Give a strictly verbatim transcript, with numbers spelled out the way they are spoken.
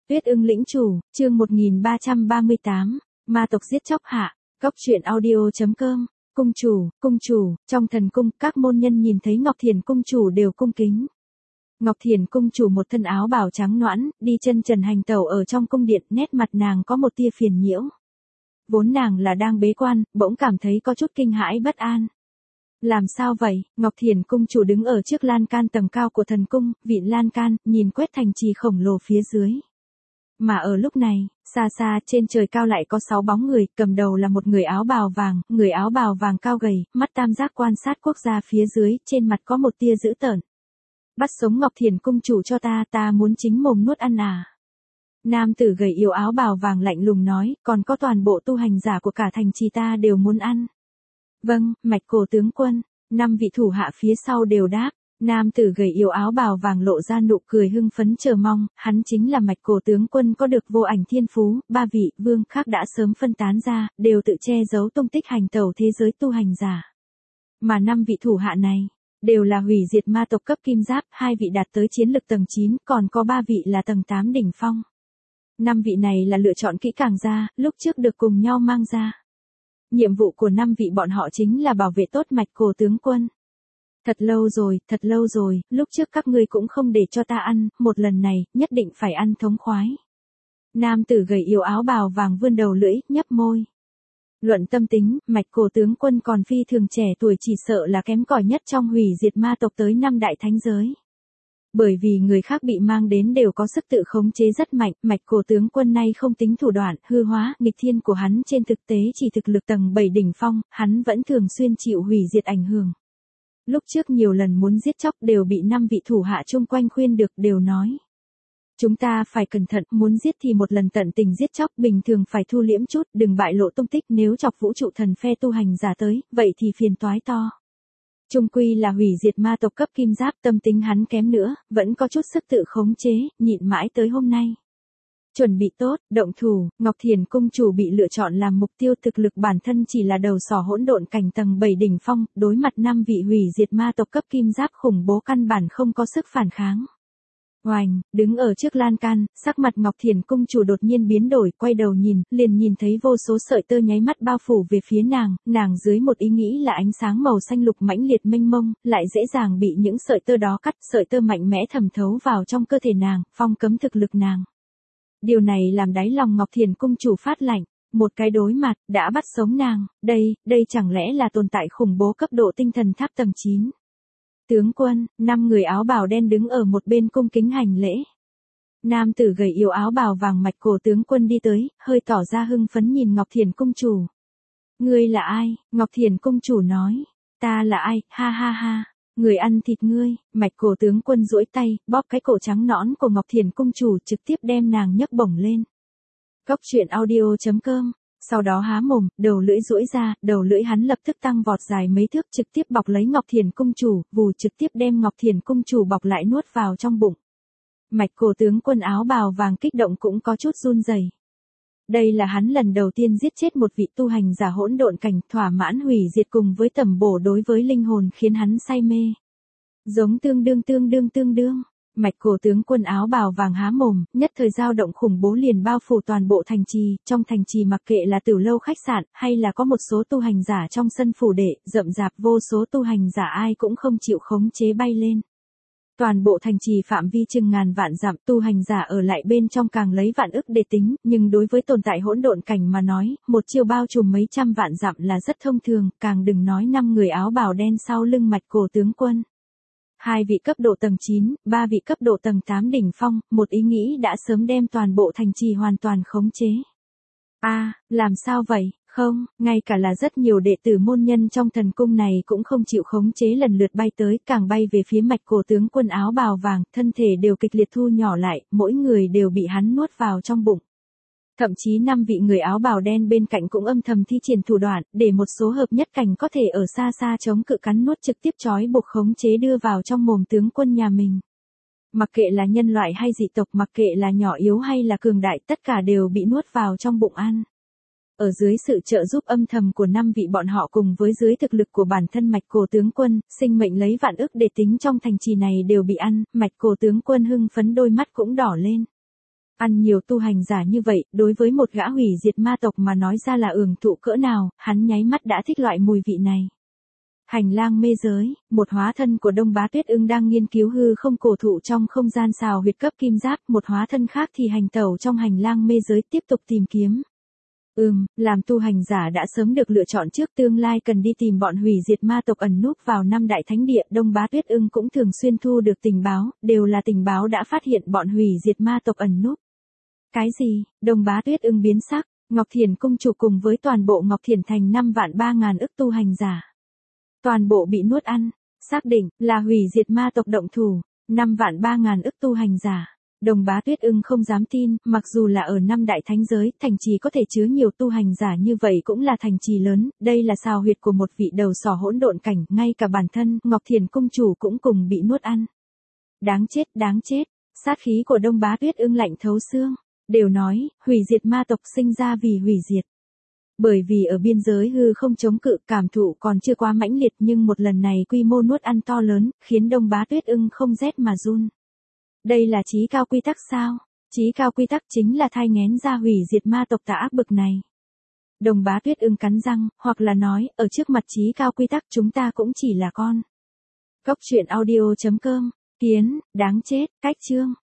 Tuyết ưng lĩnh chủ, chương một nghìn ba trăm ba mươi tám, ma tộc giết chóc hạ, cóc truyện audio.com, cung chủ, cung chủ, trong thần cung, các môn nhân nhìn thấy Ngọc Thiền cung chủ đều cung kính. Ngọc Thiền cung chủ một thân áo bào trắng nõn, đi chân trần hành tẩu ở trong cung điện, nét mặt nàng có một tia phiền nhiễu. Vốn nàng là đang bế quan, bỗng cảm thấy có chút kinh hãi bất an. Làm sao vậy? Ngọc Thiền cung chủ đứng ở trước lan can tầng cao của thần cung, vịn lan can, nhìn quét thành trì khổng lồ phía dưới. Mà ở lúc này, xa xa trên trời cao lại có sáu bóng người, cầm đầu là một người áo bào vàng, người áo bào vàng cao gầy, mắt tam giác quan sát quốc gia phía dưới, trên mặt có một tia dữ tợn. Bắt sống Ngọc Thiền cung chủ cho ta, ta muốn chính mồm nuốt ăn à. Nam tử gầy yếu áo bào vàng lạnh lùng nói, còn có toàn bộ tu hành giả của cả thành trì ta đều muốn ăn. Vâng, Mạch Cổ tướng quân, năm vị thủ hạ phía sau đều đáp. Nam tử gầy yếu áo bào vàng lộ ra nụ cười hưng phấn chờ mong, hắn chính là Mạch Cổ tướng quân có được vô ảnh thiên phú, ba vị vương khác đã sớm phân tán ra, đều tự che giấu tung tích hành tẩu thế giới tu hành giả. Mà năm vị thủ hạ này, đều là hủy diệt ma tộc cấp kim giáp, hai vị đạt tới chiến lực tầng chín, còn có ba vị là tầng tám đỉnh phong. Năm vị này là lựa chọn kỹ càng ra, lúc trước được cùng nhau mang ra. Nhiệm vụ của năm vị bọn họ chính là bảo vệ tốt Mạch Cổ tướng quân. Thật lâu rồi, thật lâu rồi, lúc trước các ngươi cũng không để cho ta ăn, một lần này, nhất định phải ăn thống khoái. Nam tử gầy yếu áo bào vàng vươn đầu lưỡi, nhấp môi. Luận tâm tính, Mạch Cổ tướng quân còn phi thường trẻ tuổi chỉ sợ là kém cỏi nhất trong hủy diệt ma tộc tới năm đại thánh giới. Bởi vì người khác bị mang đến đều có sức tự khống chế rất mạnh, Mạch Cổ tướng quân nay không tính thủ đoạn, hư hóa, nghịch thiên của hắn trên thực tế chỉ thực lực tầng bảy đỉnh phong, hắn vẫn thường xuyên chịu hủy diệt ảnh hưởng. Lúc trước nhiều lần muốn giết chóc đều bị năm vị thủ hạ chung quanh khuyên được, đều nói. Chúng ta phải cẩn thận, muốn giết thì một lần tận tình giết chóc, bình thường phải thu liễm chút, đừng bại lộ tung tích, nếu chọc vũ trụ thần phe tu hành giả tới, vậy thì phiền toái to. Trung quy là hủy diệt ma tộc cấp kim giáp, tâm tính hắn kém nữa, vẫn có chút sức tự khống chế, nhịn mãi tới hôm nay. Chuẩn bị tốt, động thủ, Ngọc Thiền cung chủ bị lựa chọn làm mục tiêu, thực lực bản thân chỉ là đầu sỏ hỗn độn cảnh tầng bảy đỉnh phong, đối mặt năm vị hủy diệt ma tộc cấp kim giáp khủng bố căn bản không có sức phản kháng. Oành, đứng ở trước lan can, sắc mặt Ngọc Thiền cung chủ đột nhiên biến đổi, quay đầu nhìn, liền nhìn thấy vô số sợi tơ nháy mắt bao phủ về phía nàng, nàng dưới một ý nghĩ là ánh sáng màu xanh lục mãnh liệt mênh mông, lại dễ dàng bị những sợi tơ đó cắt, sợi tơ mạnh mẽ thẩm thấu vào trong cơ thể nàng, phong cấm thực lực nàng. Điều này làm đáy lòng Ngọc Thiền cung chủ phát lạnh, một cái đối mặt, đã bắt sống nàng, đây, đây chẳng lẽ là tồn tại khủng bố cấp độ tinh thần tháp tầng chín. Tướng quân, năm người áo bào đen đứng ở một bên cung kính hành lễ. Nam tử gầy yếu áo bào vàng Mạch Cổ tướng quân đi tới, hơi tỏ ra hưng phấn nhìn Ngọc Thiền cung chủ. Ngươi là ai? Ngọc Thiền cung chủ nói. Ta là ai? Ha ha ha. Người ăn thịt ngươi. Mạch Cổ tướng quân duỗi tay, bóp cái cổ trắng nõn của Ngọc Thiền cung chủ, trực tiếp đem nàng nhấc bổng lên. Cóc truyện audio.com. Sau đó há mồm, đầu lưỡi duỗi ra, đầu lưỡi hắn lập tức tăng vọt dài mấy thước, trực tiếp bọc lấy Ngọc Thiền cung chủ, vù trực tiếp đem Ngọc Thiền cung chủ bọc lại nuốt vào trong bụng. Mạch Cổ tướng quân áo bào vàng kích động cũng có chút run rẩy. Đây là hắn lần đầu tiên giết chết một vị tu hành giả hỗn độn cảnh, thỏa mãn hủy diệt cùng với tầm bổ đối với linh hồn khiến hắn say mê. Giống tương đương tương đương tương đương. Mạch Cổ tướng quân áo bào vàng há mồm, nhất thời dao động khủng bố liền bao phủ toàn bộ thành trì, trong thành trì mặc kệ là tiểu lâu khách sạn, hay là có một số tu hành giả trong sân phủ đệ, rậm rạp vô số tu hành giả ai cũng không chịu khống chế bay lên. Toàn bộ thành trì phạm vi chừng ngàn vạn dặm, tu hành giả ở lại bên trong càng lấy vạn ức để tính, nhưng đối với tồn tại hỗn độn cảnh mà nói, một chiêu bao trùm mấy trăm vạn dặm là rất thông thường, càng đừng nói năm người áo bào đen sau lưng Mạch Cổ tướng quân. Hai vị cấp độ tầng chín, ba vị cấp độ tầng tám đỉnh phong, một ý nghĩ đã sớm đem toàn bộ thành trì hoàn toàn khống chế. A, à, làm sao vậy? Không, ngay cả là rất nhiều đệ tử môn nhân trong thần cung này cũng không chịu khống chế lần lượt bay tới, càng bay về phía Mạch Cổ tướng quân áo bào vàng, thân thể đều kịch liệt thu nhỏ lại, mỗi người đều bị hắn nuốt vào trong bụng. Thậm chí năm vị người áo bào đen bên cạnh cũng âm thầm thi triển thủ đoạn, để một số hợp nhất cảnh có thể ở xa xa chống cự cắn nuốt trực tiếp trói buộc khống chế đưa vào trong mồm tướng quân nhà mình. Mặc kệ là nhân loại hay dị tộc, mặc kệ là nhỏ yếu hay là cường đại, tất cả đều bị nuốt vào trong bụng ăn. Ở dưới sự trợ giúp âm thầm của năm vị bọn họ cùng với dưới thực lực của bản thân Mạch Cổ tướng quân, sinh mệnh lấy vạn ức để tính trong thành trì này đều bị ăn, Mạch Cổ tướng quân hưng phấn đôi mắt cũng đỏ lên. Ăn nhiều tu hành giả như vậy, đối với một gã hủy diệt ma tộc mà nói ra là ưởng thụ cỡ nào, hắn nháy mắt đã thích loại mùi vị này. Hành lang mê giới, một hóa thân của Đông Bá Tuyết Ưng đang nghiên cứu hư không cổ thụ trong không gian xào huyệt cấp kim giáp, một hóa thân khác thì hành tẩu trong hành lang mê giới tiếp tục tìm kiếm. Ừm, làm tu hành giả đã sớm được lựa chọn trước, tương lai cần đi tìm bọn hủy diệt ma tộc ẩn núp vào năm đại thánh địa, Đông Bá Tuyết Ưng cũng thường xuyên thu được tình báo, đều là tình báo đã phát hiện bọn hủy diệt ma tộc ẩn núp. Cái gì? Đông Bá Tuyết Ưng biến sắc, Ngọc Thiền Cung chủ cùng với toàn bộ Ngọc Thiền thành năm vạn ba ngàn ức tu hành giả. Toàn bộ bị nuốt ăn, xác định là hủy diệt ma tộc động thủ, năm vạn ba ngàn ức tu hành giả. Đông Bá Tuyết Ưng không dám tin, mặc dù là ở năm đại thánh giới, thành trì có thể chứa nhiều tu hành giả như vậy cũng là thành trì lớn, đây là xào huyệt của một vị đầu sỏ hỗn độn cảnh, ngay cả bản thân Ngọc Thiền Cung chủ cũng cùng bị nuốt ăn. Đáng chết, đáng chết, sát khí của Đông Bá Tuyết Ưng lạnh thấu xương, đều nói, hủy diệt ma tộc sinh ra vì hủy diệt. Bởi vì ở biên giới hư không chống cự, cảm thụ còn chưa quá mãnh liệt, nhưng một lần này quy mô nuốt ăn to lớn, khiến Đông Bá Tuyết Ưng không rét mà run. Đây là chí cao quy tắc sao? Chí cao quy tắc chính là thai nghén ra hủy diệt ma tộc tà ác bực này. Đông Bá Tuyết Ưng cắn răng, hoặc là nói, ở trước mặt chí cao quy tắc chúng ta cũng chỉ là con. Cốc truyện audio chấm com, kiến, đáng chết, cách chương.